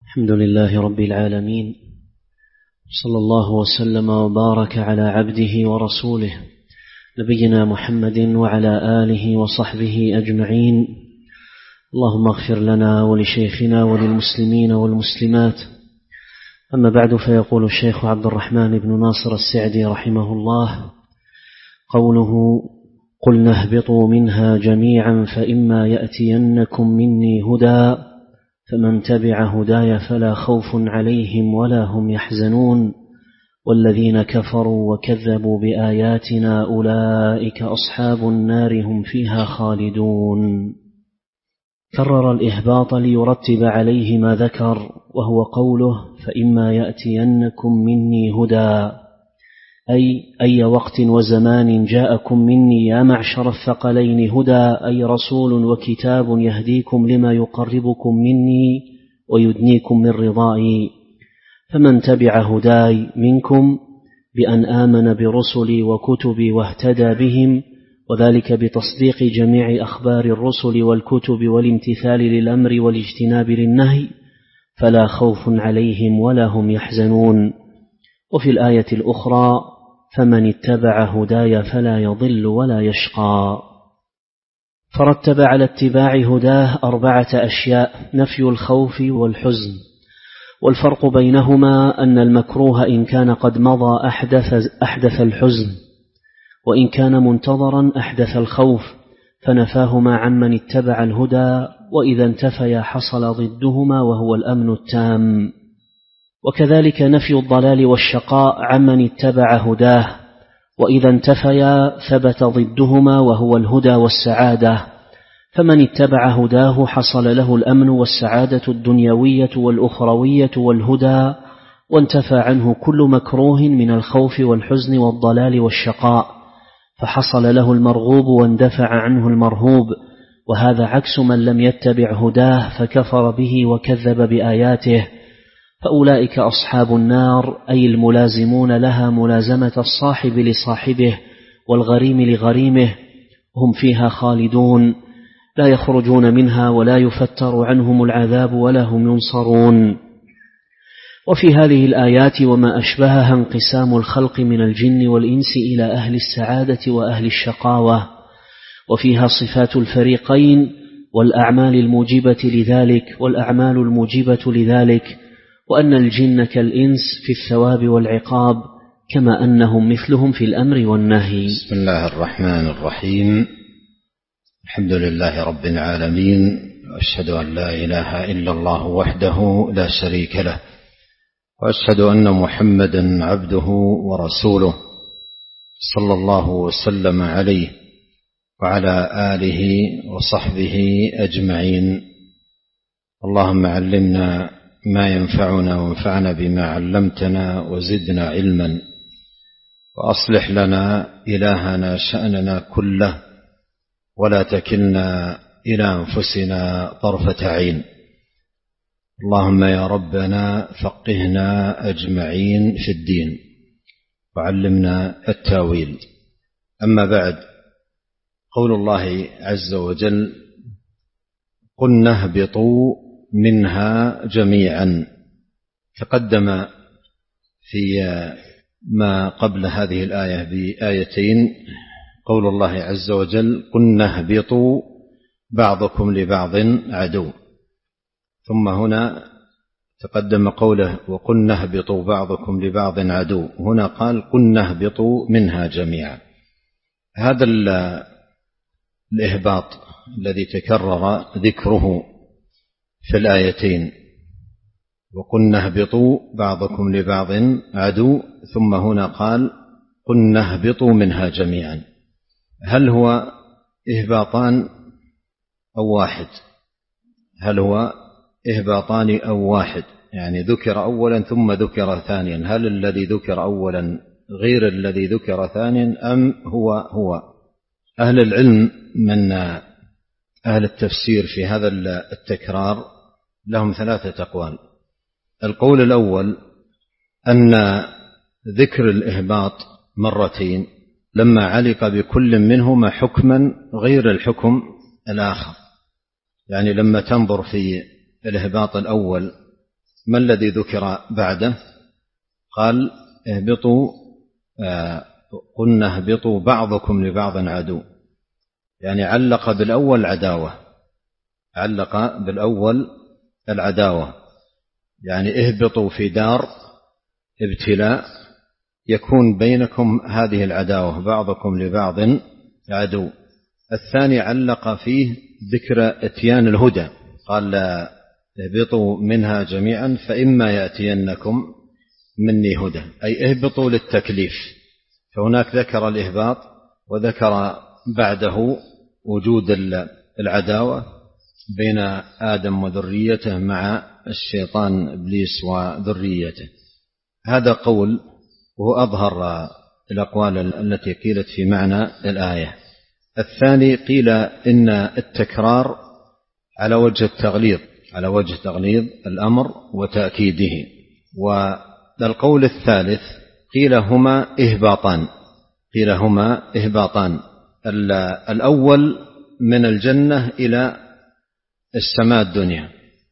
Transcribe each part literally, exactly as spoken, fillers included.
الحمد لله رب العالمين، صلى الله وسلم وبارك على عبده ورسوله نبينا محمد وعلى آله وصحبه أجمعين. اللهم اغفر لنا ولشيخنا وللمسلمين والمسلمات. أما بعد، فيقول الشيخ عبد الرحمن بن ناصر السعدي رحمه الله: قوله قلنا اهبطوا منها جميعا فإما يأتينكم مني هدى فمن تبع هداي فلا خوف عليهم ولا هم يحزنون والذين كفروا وكذبوا بآياتنا أولئك أصحاب النار هم فيها خالدون. كرر الإهباط ليرتب عليه ما ذكر، وهو قوله فإما يأتينكم مني هدى، أي أي وقت وزمان جاءكم مني يا معشر الثقلين هدى، أي رسول وكتاب يهديكم لما يقربكم مني ويدنيكم من رضائي. فمن تبع هداي منكم بأن آمن برسلي وكتبي واهتدى بهم، وذلك بتصديق جميع أخبار الرسل والكتب والامتثال للأمر والاجتناب للنهي، فلا خوف عليهم ولا هم يحزنون. وفي الآية الأخرى فمن اتبع هداي فلا يضل ولا يشقى. فرتب على اتباع هداه أربعة أشياء: نفي الخوف والحزن، والفرق بينهما أن المكروه إن كان قد مضى أحدث, أحدث الحزن، وإن كان منتظرا أحدث الخوف، فنفاهما عمن اتبع الهدى، وإذا انتفيا حصل ضدهما وهو الأمن التام. وكذلك نفي الضلال والشقاء عمن اتبع هداه، وإذا انتفيا ثبت ضدهما وهو الهدى والسعادة. فمن اتبع هداه حصل له الأمن والسعادة الدنيوية والأخروية والهدى، وانتفى عنه كل مكروه من الخوف والحزن والضلال والشقاء، فحصل له المرغوب واندفع عنه المرهوب. وهذا عكس من لم يتبع هداه فكفر به وكذب بآياته، فأولئك أصحاب النار، أي الملازمون لها ملازمة الصاحب لصاحبه والغريم لغريمه، هم فيها خالدون لا يخرجون منها ولا يفتر عنهم العذاب ولا هم ينصرون. وفي هذه الآيات وما أشبهها انقسام الخلق من الجن والإنس إلى أهل السعادة وأهل الشقاوة، وفيها صفات الفريقين والأعمال الموجبة لذلك والأعمال الموجبة لذلك، وأن الجن كالإنس في الثواب والعقاب، كما أنهم مثلهم في الأمر والنهي. بسم الله الرحمن الرحيم. الحمد لله رب العالمين، وأشهد أن لا إله إلا الله وحده لا شريك له، وأشهد أن محمدا عبده ورسوله صلى الله وسلم عليه وعلى آله وصحبه أجمعين. اللهم علمنا ما ينفعنا وانفعنا بما علمتنا وزدنا علما، وأصلح لنا إلهنا شأننا كله، ولا تكلنا إلى أنفسنا طرفة عين. اللهم يا ربنا فقهنا أجمعين في الدين وعلمنا التاويل. أما بعد، قول الله عز وجل قلنا اهبطوا منها جميعا، تقدم في ما قبل هذه الآية بآيتين قول الله عز وجل قلنا اهبطوا بعضكم لبعض عدو، ثم هنا تقدم قوله وقلنا اهبطوا بعضكم لبعض عدو، هنا قال قلنا اهبطوا منها جميعا. هذا الإهباط الذي تكرر ذكره في الآيتين، وقلنا اهبطوا بعضكم لبعض عدو، ثم هنا قال قلنا اهبطوا منها جميعا، هل هو إهباطان أو واحد؟ هل هو إهباطان أو واحد؟ يعني ذكر أولا ثم ذكر ثانيا، هل الذي ذكر أولا غير الذي ذكر ثانيا أم هو هو؟ أهل العلم من أهل التفسير في هذا التكرار لهم ثلاثة أقوال. القول الأول أن ذكر الإهباط مرتين لما علق بكل منهما حكما غير الحكم الآخر، يعني لما تنظر في الإهباط الأول ما الذي ذكر بعده؟ قال اهبطوا آه قلنا اهبطوا بعضكم لبعض عدو، يعني علق بالأول عداوة، علق بالأول العداوة، يعني اهبطوا في دار ابتلاء يكون بينكم هذه العداوة، بعضكم لبعض عدو. الثاني علق فيه ذكر اتيان الهدى، قال لا اهبطوا منها جميعا فإما يأتينكم مني هدى، أي اهبطوا للتكليف. فهناك ذكر الإهباط وذكر بعده وجود العداوة بين آدم وذريته مع الشيطان إبليس وذريته. هذا قول وهو أظهر الأقوال التي قيلت في معنى الآية. الثاني قيل إن التكرار على وجه التغليظ، على وجه تغليظ الأمر وتأكيده. والقول الثالث قيل هما إهباطان، قيل هما إهباطان، الأول من الجنة إلى السماء الدنيا،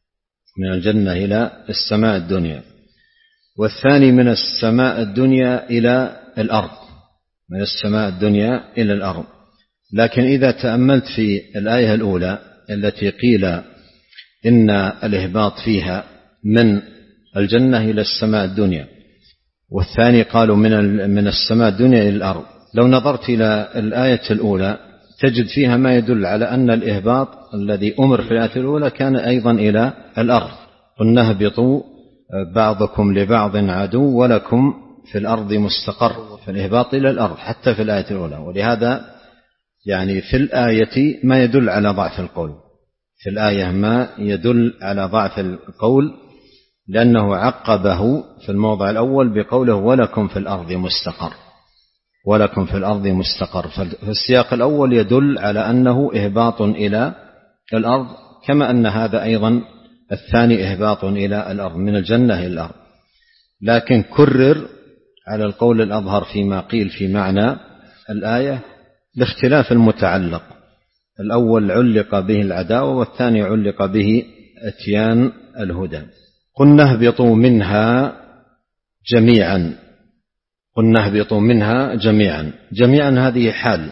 من الجنة إلى السماء الدنيا، والثاني من السماء الدنيا إلى الأرض، من السماء الدنيا إلى الأرض. لكن إذا تأملت في الآية الأولى التي قيل إن الإهباط فيها من الجنة إلى السماء الدنيا، والثاني قالوا من من السماء الدنيا إلى الأرض، لو نظرت إلى الآية الأولى تجد فيها ما يدل على أن الإهباط الذي أمر في الآية الأولى كان أيضا إلى الأرض. قلنا اهبطوا بعضكم لبعض عدو ولكم في الأرض مستقر، في الإهباط إلى الأرض حتى في الآية الأولى. ولهذا يعني في الآية ما يدل على ضعف القول، في الآية ما يدل على ضعف القول، لأنه عقبه في الموضع الأول بقوله ولكم في الأرض مستقر، ولكم في الأرض مستقر. فالسياق الأول يدل على أنه إهباط إلى الأرض، كما أن هذا أيضا الثاني إهباط إلى الأرض من الجنة إلى الأرض، لكن كرر على القول الأظهر فيما قيل في معنى الآية لاختلاف المتعلق. الأول علق به العداوة والثاني علق به اتيان الهدى. قلنا اهبطوا منها جميعا، قلنا اهبطوا منها جميعا، جميعا هذه حال،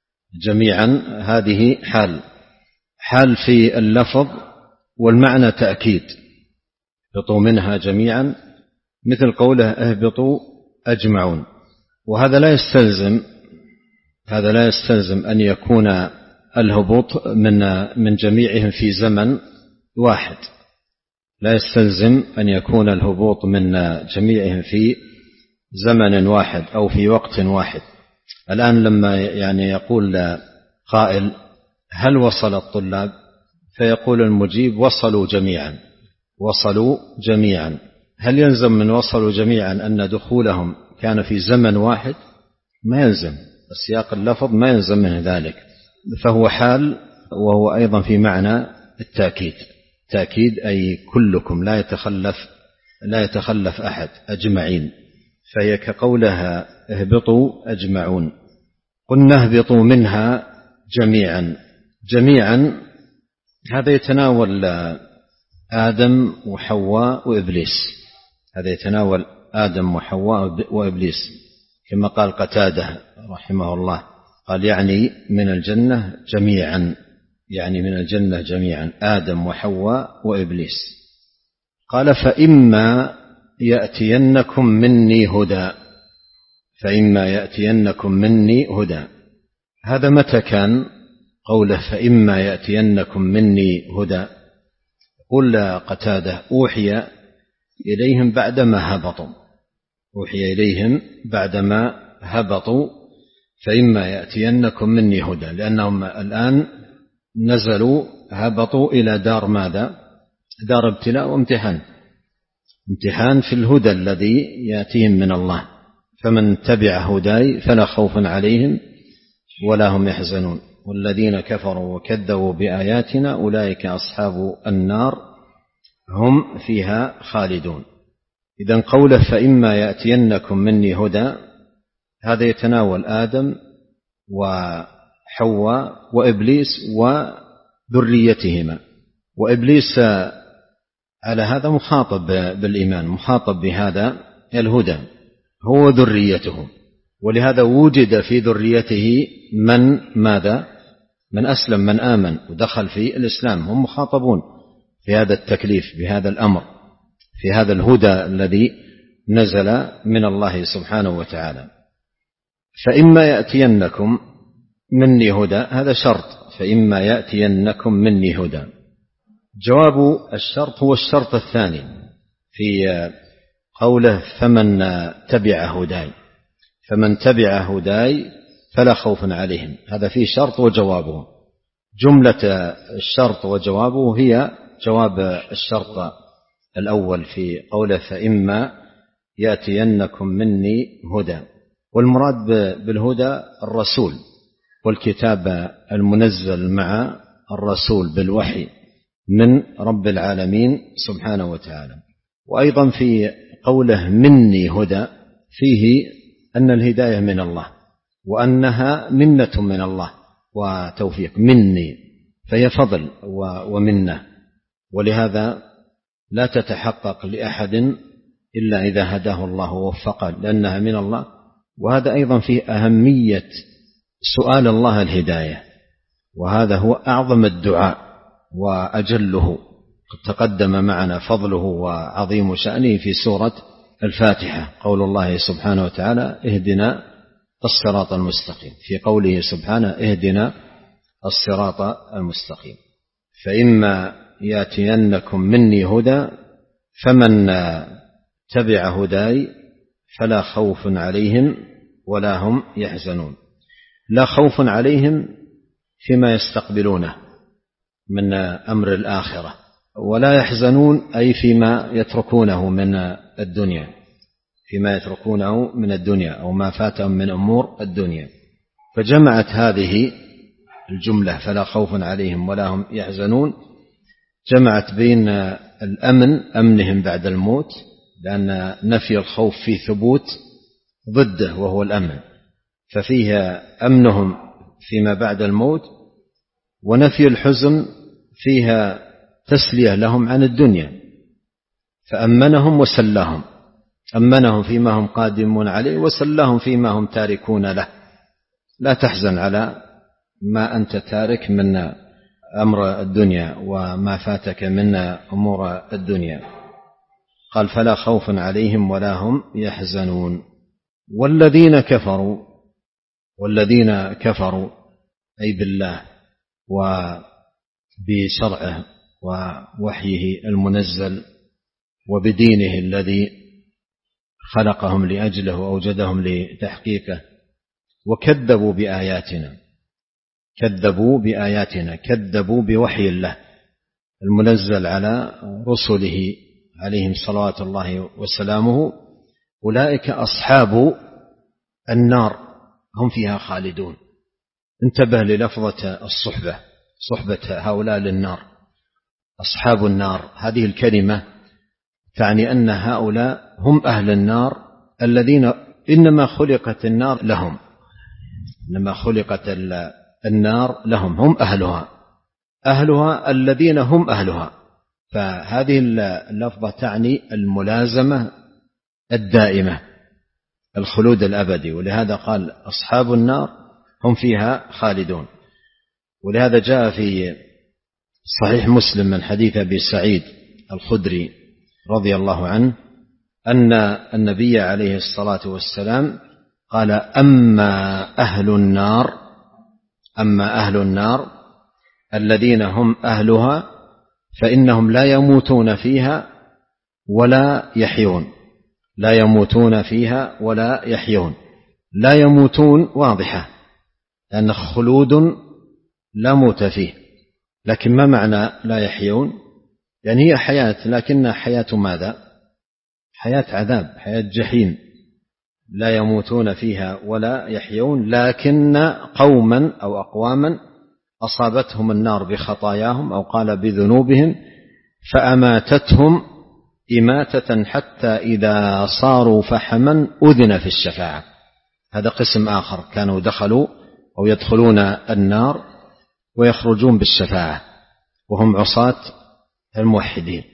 جميعا هذه حال، حال في اللفظ والمعنى تأكيد. اهبطوا منها جميعا مثل قوله اهبطوا أجمعون، وهذا لا يستلزم هذا لا يستلزم أن يكون الهبوط من من جميعهم في زمن واحد، لا يستلزم أن يكون الهبوط من جميعهم في زمن واحد أو في وقت واحد. الآن لما يعني يقول قائل هل وصل الطلاب، فيقول المجيب وصلوا جميعا، وصلوا جميعا، هل يلزم من وصلوا جميعا أن دخولهم كان في زمن واحد؟ ما يلزم، السياق اللفظ ما يلزم من ذلك، فهو حال، وهو أيضا في معنى التأكيد، تأكيد أي كلكم، لا يتخلف لا يتخلف أحد، أجمعين، فهي كقولها اهبطوا أجمعون. قلنا اهبطوا منها جميعا، جميعا هذا يتناول آدم وحواء وإبليس، هذا يتناول آدم وحواء وإبليس، كما قال قتادة رحمه الله، قال يعني من الجنة جميعا، يعني من الجنة جميعا آدم وحواء وإبليس. قال فإما يأتينكم مني هدى، فإما يأتينكم مني هدى، هذا متى كان قوله فإما يأتينكم مني هدى؟ قل قتادة أوحي إليهم بعدما هبطوا، أوحي إليهم بعدما هبطوا فإما يأتينكم مني هدى، لأنهم الآن نزلوا هبطوا إلى دار ماذا؟ دار ابتلاء وامتحان، امتحان في الهدى الذي يأتيهم من الله، فمن تبع هداي فلا خوف عليهم ولا هم يحزنون، والذين كفروا وكذبوا بآياتنا أولئك أصحاب النار هم فيها خالدون. إذن قوله فإما يأتينكم مني هدى هذا يتناول آدم وحواء وإبليس وذريتهما، وإبليس على هذا مخاطب بالإيمان، مخاطب بهذا الهدى هو ذريته، ولهذا وجد في ذريته من ماذا؟ من أسلم، من آمن ودخل في الإسلام، هم مخاطبون في هذا التكليف، بهذا الأمر، في هذا الهدى الذي نزل من الله سبحانه وتعالى. فإما يأتينكم مني هدى، هذا شرط، فإما يأتينكم مني هدى. جواب الشرط هو الشرط الثاني في قوله فمن تبع هداي، فمن تبع هداي فلا خوف عليهم، هذا فيه شرط وجوابه. جملة الشرط وجوابه هي جواب الشرط الأول في قوله فإما يأتينكم مني هدى، والمراد بالهدى الرسول والكتاب المنزل مع الرسول بالوحي من رب العالمين سبحانه وتعالى. وأيضا في قوله مني هدى فيه أن الهداية من الله، وأنها منة من الله وتوفيق، مني فهي فضل ومنة، ولهذا لا تتحقق لأحد إلا إذا هداه الله ووفقه، لأنها من الله. وهذا أيضا فيه أهمية سؤال الله الهداية، وهذا هو أعظم الدعاء وأجله، قد تقدم معنا فضله وعظيم شأنه في سورة الفاتحة، قول الله سبحانه وتعالى اهدنا الصراط المستقيم، في قوله سبحانه اهدنا الصراط المستقيم. فإما يأتينكم مني هدى فمن تبع هداي فلا خوف عليهم ولا هم يحزنون. لا خوف عليهم فيما يستقبلونه من أمر الآخرة، ولا يحزنون أي فيما يتركونه من الدنيا، فيما يتركونه من الدنيا أو ما فاتهم من أمور الدنيا. فجمعت هذه الجملة فلا خوف عليهم ولا هم يحزنون، جمعت بين الأمن، أمنهم بعد الموت، لأن نفي الخوف في ثبوت ضده وهو الأمن، ففيها أمنهم فيما بعد الموت، ونفي الحزن فيها تسلية لهم عن الدنيا، فأمنهم وسلاهم، أمنهم فيما هم قادمون عليه وسلاهم فيما هم تاركون له. لا تحزن على ما أنت تارك من أمر الدنيا وما فاتك من أمور الدنيا. قال فلا خوف عليهم ولا هم يحزنون. والذين كفروا، والذين كفروا أي بالله وبشرعه ووحيه المنزل وبدينه الذي خلقهم لأجله وأوجدهم لتحقيقه، وكذبوا بآياتنا، كذبوا بآياتنا، كذبوا بوحي الله المنزل على رسله عليهم صلوات الله وسلامه، أولئك أصحاب النار هم فيها خالدون. انتبه للفظة الصحبة، صحبة هؤلاء للنار، أصحاب النار، هذه الكلمة تعني أن هؤلاء هم أهل النار الذين إنما خلقت النار لهم، إنما خلقت النار لهم، هم أهلها، أهلها الذين هم أهلها. فهذه اللفظة تعني الملازمة الدائمة، الخلود الأبدي، ولهذا قال أصحاب النار هم فيها خالدون. ولهذا جاء في صحيح مسلم من حديث أبي سعيد الخدري رضي الله عنه أن النبي عليه الصلاة والسلام قال أما أهل النار، أما أهل النار الذين هم أهلها فإنهم لا يموتون فيها ولا يحيون، لا يموتون فيها ولا يحيون. لا يموتون واضحة لأن خلود لا موت فيه، لكن ما معنى لا يحيون؟ يعني هي حياة لكنها حياة ماذا؟ حياة عذاب، حياة جحيم. لا يموتون فيها ولا يحيون، لكن قوما أو أقواما أصابتهم النار بخطاياهم أو قال بذنوبهم فأماتتهم إماتة حتى إذا صاروا فحما أذن في الشفاعة. هذا قسم آخر، كانوا دخلوا أو يدخلون النار ويخرجون بالشفاعة وهم عصاة الموحدين.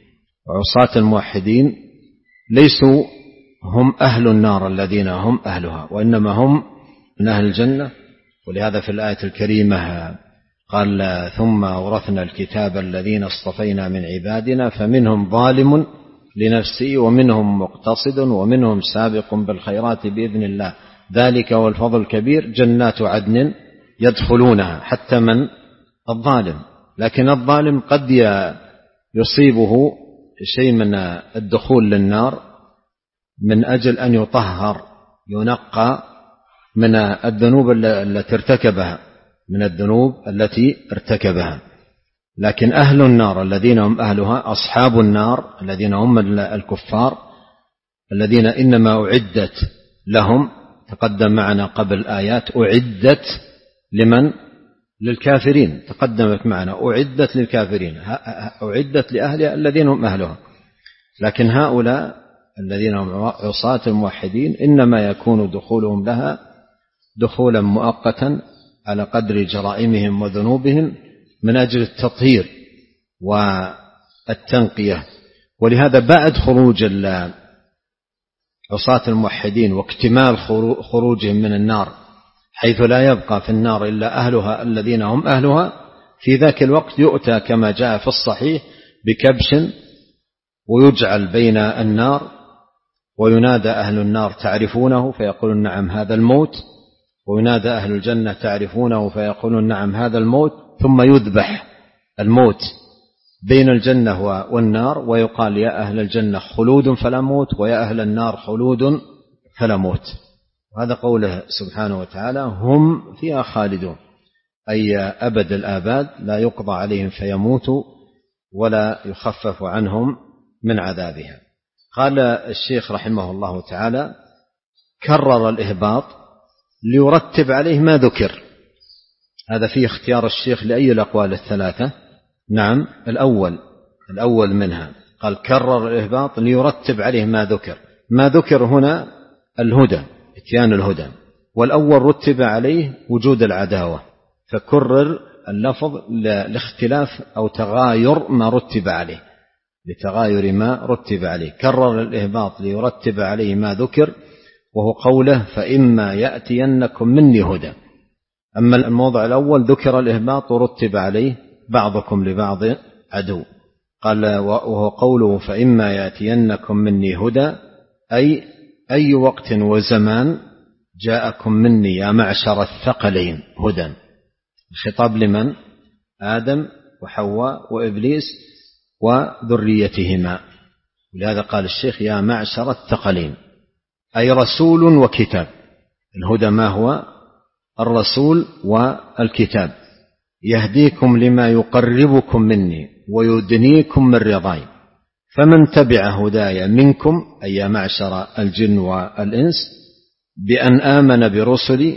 وعصاة الموحدين ليسوا هم أهل النار الذين هم أهلها، وإنما هم من أهل الجنة. ولهذا في الآية الكريمة قال ثم أورثنا الكتاب الذين اصطفينا من عبادنا فمنهم ظالم لنفسه ومنهم مقتصد ومنهم سابق بالخيرات بإذن الله ذلك هو الفضل الكبير. جنات عدن يدخلونها حتى من الظالم، لكن الظالم قد يصيبه شيء من الدخول للنار من أجل أن يطهر ينقى من الذنوب التي ارتكبها من الذنوب التي ارتكبها. لكن أهل النار الذين هم أهلها أصحاب النار الذين هم الكفار الذين إنما أعدت لهم، تقدم معنا قبل آيات أعدت لمن؟ للكافرين، تقدمت معنا أعدت للكافرين، أعدت لأهلها الذين هم أهلها. لكن هؤلاء الذين هم عصاة الموحدين إنما يكون دخولهم لها دخولا مؤقتا على قدر جرائمهم وذنوبهم من أجل التطهير والتنقية. ولهذا بعد خروج عصاة الموحدين واكتمال خروجهم من النار حيث لا يبقى في النار إلا أهلها الذين هم أهلها، في ذاك الوقت يؤتى كما جاء في الصحيح بكبش ويجعل بين النار وينادى أهل النار تعرفونه فيقولون نعم هذا الموت، وينادى أهل الجنة تعرفونه فيقولون نعم هذا الموت، ثم يذبح الموت بين الجنة والنار ويقال يا أهل الجنة خلود فلا موت ويا أهل النار خلود فلا موت. وهذا قوله سبحانه وتعالى هم فيها خالدون، أي أبد الآباد لا يقضى عليهم فيموتوا ولا يخفف عنهم من عذابها. قال الشيخ رحمه الله تعالى كرر الإهباط ليرتب عليه ما ذكر. هذا فيه اختيار الشيخ لأي الأقوال الثلاثة. نعم الأول الأول منها قال كرر الإهباط ليرتب عليه ما ذكر. ما ذكر هنا الهدى، اتيان الهدى، والأول رتب عليه وجود العداوة، فكرر اللفظ لاختلاف أو تغاير ما رتب عليه، لتغاير ما رتب عليه. كرر الإهباط ليرتب عليه ما ذكر، وهو قوله فإما يأتينكم مني هدى. أما الموضع الأول ذكر الإهباط ورتب عليه بعضكم لبعض عدو. قال وهو قوله فإما يأتينكم مني هدى أي أي وقت وزمان جاءكم مني يا معشر الثقلين هدى. الخطاب لمن؟ آدم وحواء وإبليس وذريتهما. ولهذا قال الشيخ يا معشر الثقلين أي رسول وكتاب. الهدى ما هو؟ الرسول والكتاب، يهديكم لما يقربكم مني ويدنيكم من رضاي، فمن تبع هدايا منكم أي يا معشر الجن والإنس بأن آمن برسلي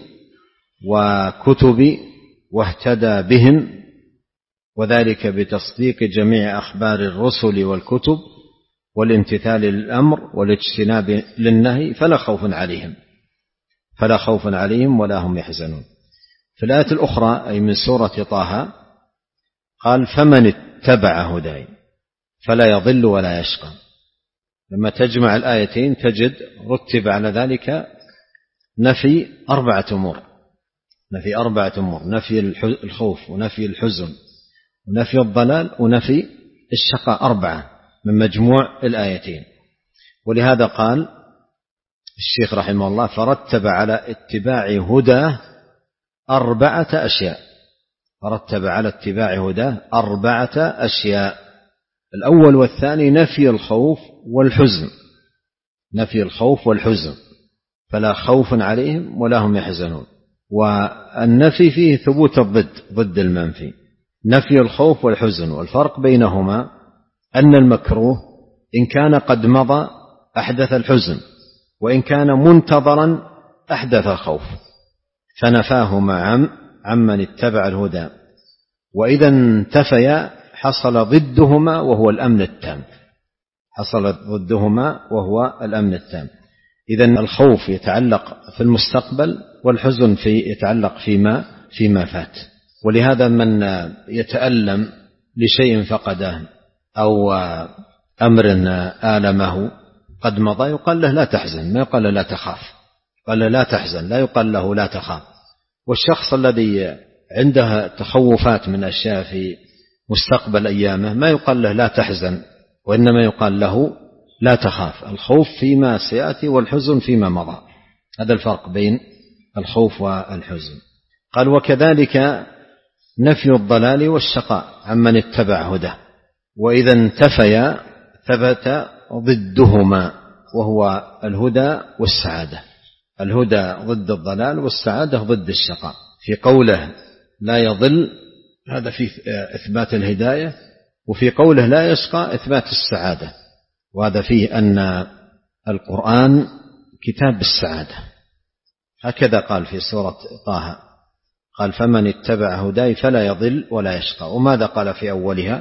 وكتبي واهتدى بهم، وذلك بتصديق جميع أخبار الرسل والكتب والامتثال للأمر والاجتناب للنهي، فلا خوف عليهم فلا خوف عليهم ولا هم يحزنون. في الآية الأخرى أي من سورة طه قال فمن اتبع هداي فلا يضل ولا يشقى. لما تجمع الآيتين تجد رتب على ذلك نفي أربعة أمور، نفي أربعة أمور: نفي الخوف ونفي الحزن ونفي الضلال ونفي الشقاء، أربعة من مجموع الآيتين. ولهذا قال الشيخ رحمه الله فرتب على اتباع هداه أربعة أشياء. فرتب على اتباع هداه أربعة أشياء. الأول والثاني نفي الخوف والحزن، نفي الخوف والحزن، فلا خوف عليهم ولا هم يحزنون. والنفي فيه ثبوت الضد، ضد المنفي، نفي الخوف والحزن. والفرق بينهما أن المكروه إن كان قد مضى أحدث الحزن، وإن كان منتظرا أحدث الخوف، فنفاهما عم عمن اتبع الهدى. وإذا انتفيا حصل ضدهما وهو الأمن التام، حصل ضدهما وهو الأمن التام. إذن الخوف يتعلق في المستقبل والحزن في يتعلق فيما فيما فات. ولهذا من يتألم لشيء فقده أو أمر آلمه قد مضى يقال له لا تحزن، ما يقال له لا تخاف، قال له لا تحزن، لا يقال له لا تخاف. والشخص الذي عنده تخوفات من أشياء في مستقبل أيامه ما يقال له لا تحزن، وإنما يقال له لا تخاف. الخوف فيما سيأتي والحزن فيما مضى، هذا الفرق بين الخوف والحزن. قال وكذلك نفي الضلال والشقاء عمن اتبع هداه، وإذا انتفيا ثبت ضدهما وهو الهدى والسعادة. الهدى ضد الضلال والسعادة ضد الشقاء. في قوله لا يضل هذا في إثبات الهداية، وفي قوله لا يشقى إثبات السعادة، وهذا فيه أن القرآن كتاب السعادة. هكذا قال في سورة طه، قال فمن اتبع هداي فلا يضل ولا يشقى. وماذا قال في أولها؟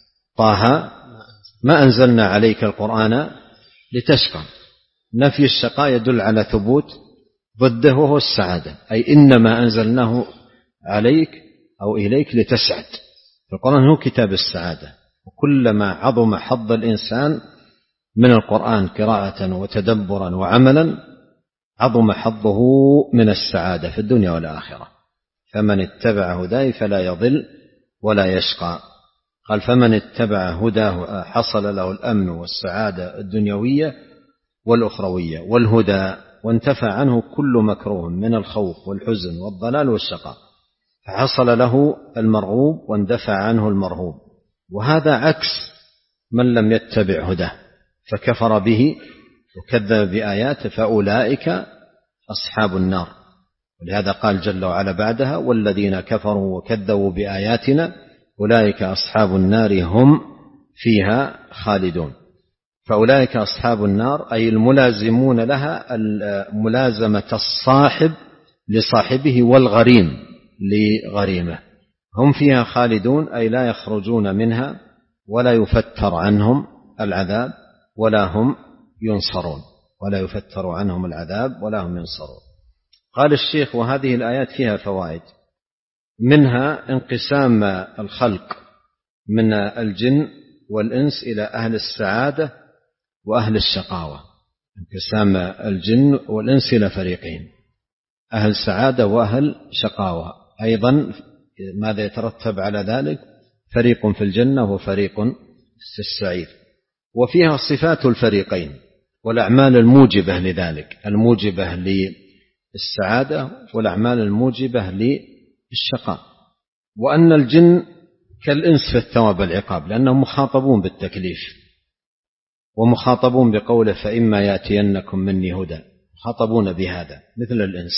طه ما أنزلنا عليك القرآن لتشقى. نفي الشقاء يدل على ثبوت ضده وهو السعادة، أي إنما أنزلناه عليك أو إليك لتسعد. القرآن هو كتاب السعادة، وكلما عظم حظ الإنسان من القرآن قراءة وتدبرا وعملا عظم حظه من السعادة في الدنيا والآخرة. فمن اتبع هداي فلا يضل ولا يشقى. قال فمن اتبع هداه حصل له الأمن والسعادة الدنيوية والأخروية والهدى، وانتفى عنه كل مكروه من الخوف والحزن والضلال والشقاء، فحصل له المرغوب واندفع عنه المرهوب. وهذا عكس من لم يتبع هداه فكفر به وكذب بآياته، فأولئك أصحاب النار. ولهذا قال جل وعلا بعدها والذين كفروا وكذبوا بآياتنا أولئك أصحاب النار هم فيها خالدون. فأولئك أصحاب النار أي الملازمون لها، ملازمة الصاحب لصاحبه والغريم لغريمه، هم فيها خالدون أي لا يخرجون منها ولا يفتر عنهم العذاب ولا هم ينصرون، ولا يفتر عنهم العذاب ولا هم ينصرون. قال الشيخ وهذه الآيات فيها فوائد، منها انقسام الخلق من الجن والإنس إلى أهل السعادة وأهل الشقاوة. انقسام الجن والإنس إلى فريقين، أهل سعادة وأهل شقاوة. أيضا ماذا يترتب على ذلك؟ فريق في الجنة وفريق في السعير. وفيها صفات الفريقين والأعمال الموجبة لذلك، الموجبة للسعادة والأعمال الموجبة للشقاء. وأن الجن كالإنس في الثواب والعقاب، لأنهم مخاطبون بالتكليف ومخاطبون بقوله فإما يأتينكم مني هدى، مخاطبون بهذا مثل الإنس،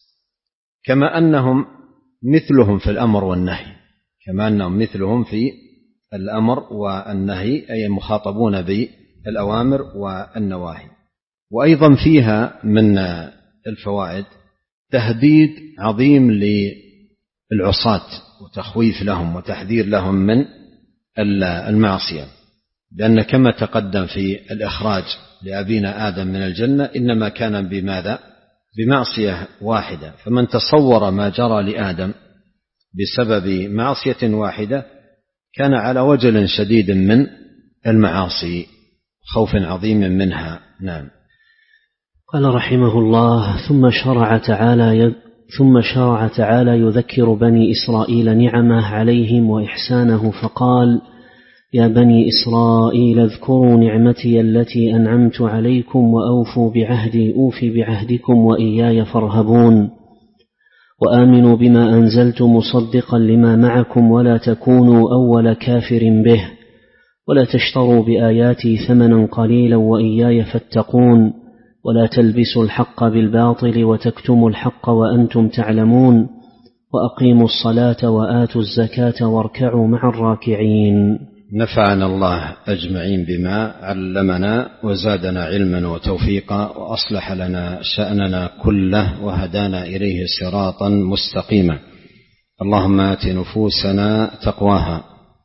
كما أنهم مثلهم في الأمر والنهي، كما أنهم مثلهم في الأمر والنهي، أي مخاطبون بالأوامر والنواهي. وأيضا فيها من الفوائد تهديد عظيم للعصاة وتخويف لهم وتحذير لهم من المعصية، لأن كما تقدم في الإخراج لأبينا آدم من الجنة إنما كان بماذا؟ بمعصية واحدة، فمن تصور ما جرى لآدم بسبب معصية واحدة كان على وجل شديد من المعاصي، خوف عظيم منها. نعم. قال رحمه الله ثم شرع تعالى ي... ثم شرع تعالى يذكر بني إسرائيل نعمه عليهم وإحسانه، فقال يا بني إسرائيل اذكروا نعمتي التي أنعمت عليكم وأوفوا بعهدي أوف بعهدكم وإياي فارهبون، وآمنوا بما أنزلت مصدقا لما معكم ولا تكونوا أول كافر به، ولا تشتروا بآياتي ثمنا قليلا وإياي فاتقون، ولا تلبسوا الحق بالباطل وتكتموا الحق وأنتم تعلمون، وأقيموا الصلاة وآتوا الزكاة واركعوا مع الراكعين. نفعنا الله أجمعين بما علمنا وزادنا علما وتوفيقا وأصلح لنا شأننا كله وهدانا إليه صراطا مستقيما. اللهم آت نفوسنا تقواها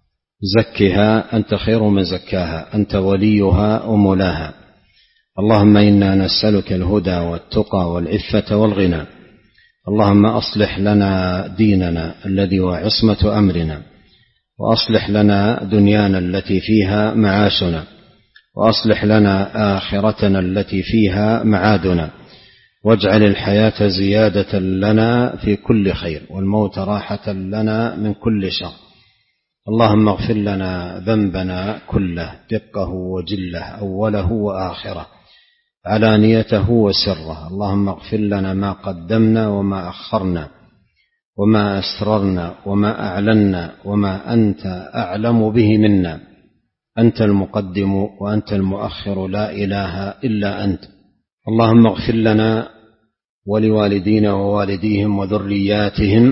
زكها أنت خير من زكاها أنت وليها ومولاها. اللهم إنا نسألك الهدى والتقى والعفة والغنى. اللهم أصلح لنا ديننا الذي هو عصمة أمرنا، وأصلح لنا دنيانا التي فيها معاشنا، وأصلح لنا آخرتنا التي فيها معادنا، واجعل الحياة زيادة لنا في كل خير، والموت راحة لنا من كل شر. اللهم اغفر لنا ذنبنا كله، دقه وجله، أوله وآخره، علانيته وسره. اللهم اغفر لنا ما قدمنا وما أخرنا، وما أسررنا وما أعلنا، وما أنت أعلم به منا. أنت المقدم وأنت المؤخر، لا إله إلا أنت. اللهم اغفر لنا ولوالدينا ووالديهم وذرياتهم،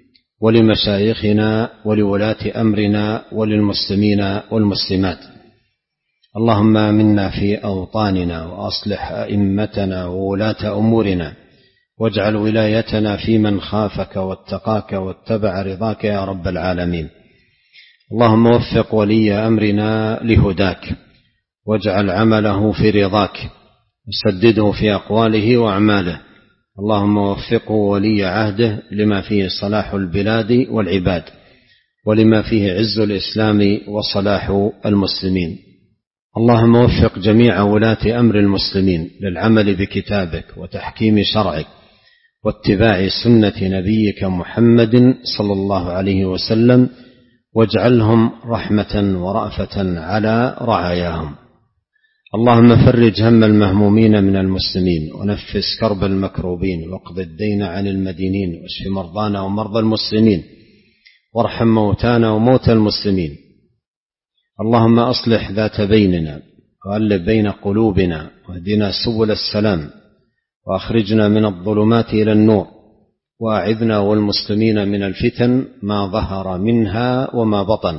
ولمشايخنا ولولاة أمرنا، وللمسلمين والمسلمات. اللهم آمنا في أوطاننا، وأصلح أئمتنا وولاة أمورنا، واجعل ولايتنا في من خافك واتقاك واتبع رضاك يا رب العالمين. اللهم وفق ولي أمرنا لهداك، واجعل عمله في رضاك، وسدده في أقواله وأعماله. اللهم وفقه ولي عهده لما فيه صلاح البلاد والعباد، ولما فيه عز الإسلام وصلاح المسلمين. اللهم وفق جميع ولاة أمر المسلمين للعمل بكتابك وتحكيم شرعك واتباع سنة نبيك محمد صلى الله عليه وسلم، واجعلهم رحمة ورأفة على رعاياهم. اللهم فرج هم المهمومين من المسلمين، ونفس كرب المكروبين، واقض الدين عن المدينين، واشف مرضانا ومرضى المسلمين، وارحم موتانا وموتى المسلمين. اللهم أصلح ذات بيننا، وألف بين قلوبنا، واهدنا سبل السلام، وأخرجنا من الظلمات إلى النور، وأعذنا والمسلمين من الفتن ما ظهر منها وما بطن.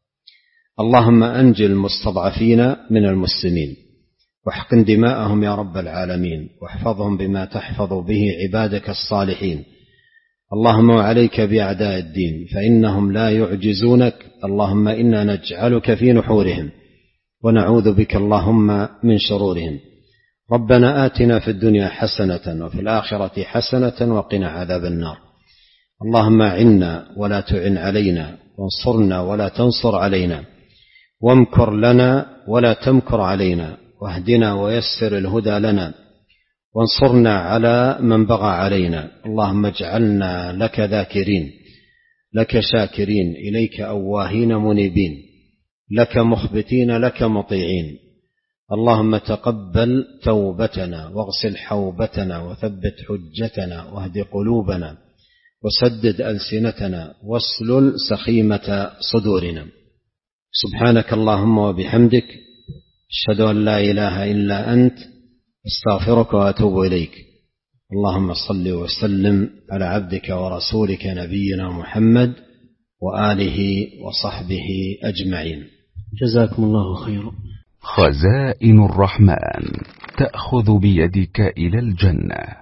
اللهم أنجِ المستضعفين من المسلمين، واحقن دماءهم يا رب العالمين، واحفظهم بما تحفظ به عبادك الصالحين. اللهم وعليك بأعداء الدين، فإنهم لا يعجزونك. اللهم إنا نجعلك في نحورهم، ونعوذ بك اللهم من شرورهم. ربنا آتنا في الدنيا حسنة، وفي الآخرة حسنة، وقنا عذاب النار. اللهم أعنا ولا تعن علينا، وانصرنا ولا تنصر علينا، وامكر لنا ولا تمكر علينا، واهدنا ويسر الهدى لنا، وانصرنا على من بغى علينا. اللهم اجعلنا لك ذاكرين، لك شاكرين، إليك أواهين منيبين، لك مخبتين، لك مطيعين. اللهم تقبل توبتنا، واغسل حوبتنا، وثبت حجتنا، واهد قلوبنا، وسدد ألسنتنا، واسلل سخيمة صدورنا. سبحانك اللهم وبحمدك، أشهد أن لا إله إلا أنت، استغفرك وأتوب إليك. اللهم صل وسلم على عبدك ورسولك نبينا محمد وآله وصحبه أجمعين. جزاكم الله خيرا. خزائن الرحمن تأخذ بيدك إلى الجنة.